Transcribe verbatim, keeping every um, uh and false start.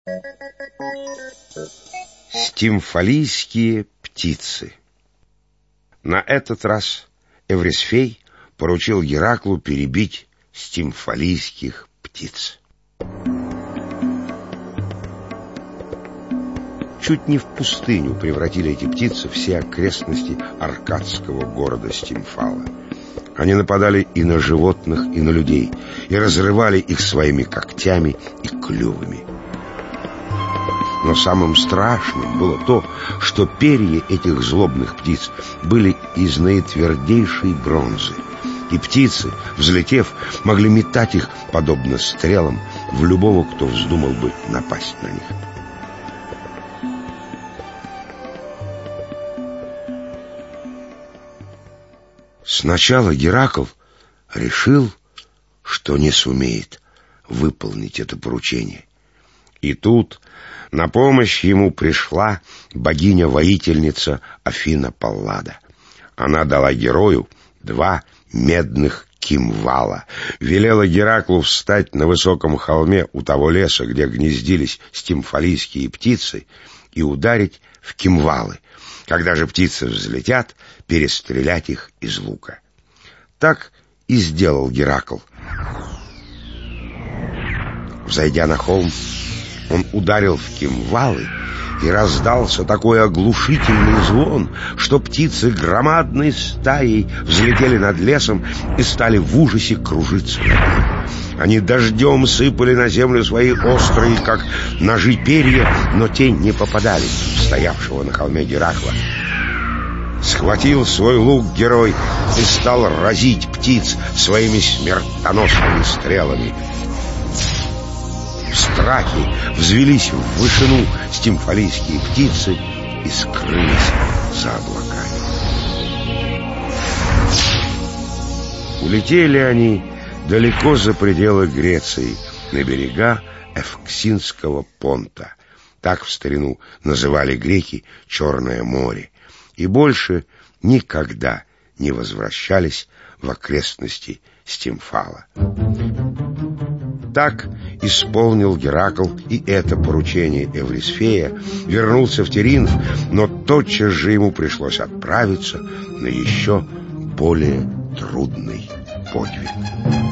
Стимфалийские птицы. На этот раз Эврисфей поручил Гераклу перебить стимфалийских птиц. Чуть не в пустыню превратили эти птицы все окрестности аркадского города Стимфала. Они нападали и на животных, и на людей, и разрывали их своими когтями и клювами. Но самым страшным было то, что перья этих злобных птиц были из наитвердейшей бронзы, и птицы, взлетев, могли метать их, подобно стрелам, в любого, кто вздумал бы напасть на них. Сначала Геракл решил, что не сумеет выполнить это поручение. И тут на помощь ему пришла богиня-воительница Афина Паллада. Она дала герою два медных кимвала, велела Гераклу встать на высоком холме у того леса, где гнездились стимфалийские птицы, и ударить в кимвалы. Когда же птицы взлетят, перестрелять их из лука. Так и сделал Геракл. Взойдя на холм, он ударил в кимвалы, и раздался такой оглушительный звон, что птицы громадной стаей взлетели над лесом и стали в ужасе кружиться над ним. Они дождем сыпали на землю свои острые, как ножи, перья, но те не попадали в стоявшего на холме Геракла. Схватил свой лук герой и стал разить птиц своими смертоносными стрелами. В страхе взвелись в вышину стимфалийские птицы и скрылись за облаками. Улетели они далеко за пределы Греции, на берега Эвксинского понта. Так в старину называли греки Черное море, и больше никогда не возвращались в окрестности Стимфала. Так исполнил Геракл и это поручение Эврисфея, вернулся в Теринф, но тотчас же ему пришлось отправиться на еще более трудный подвиг.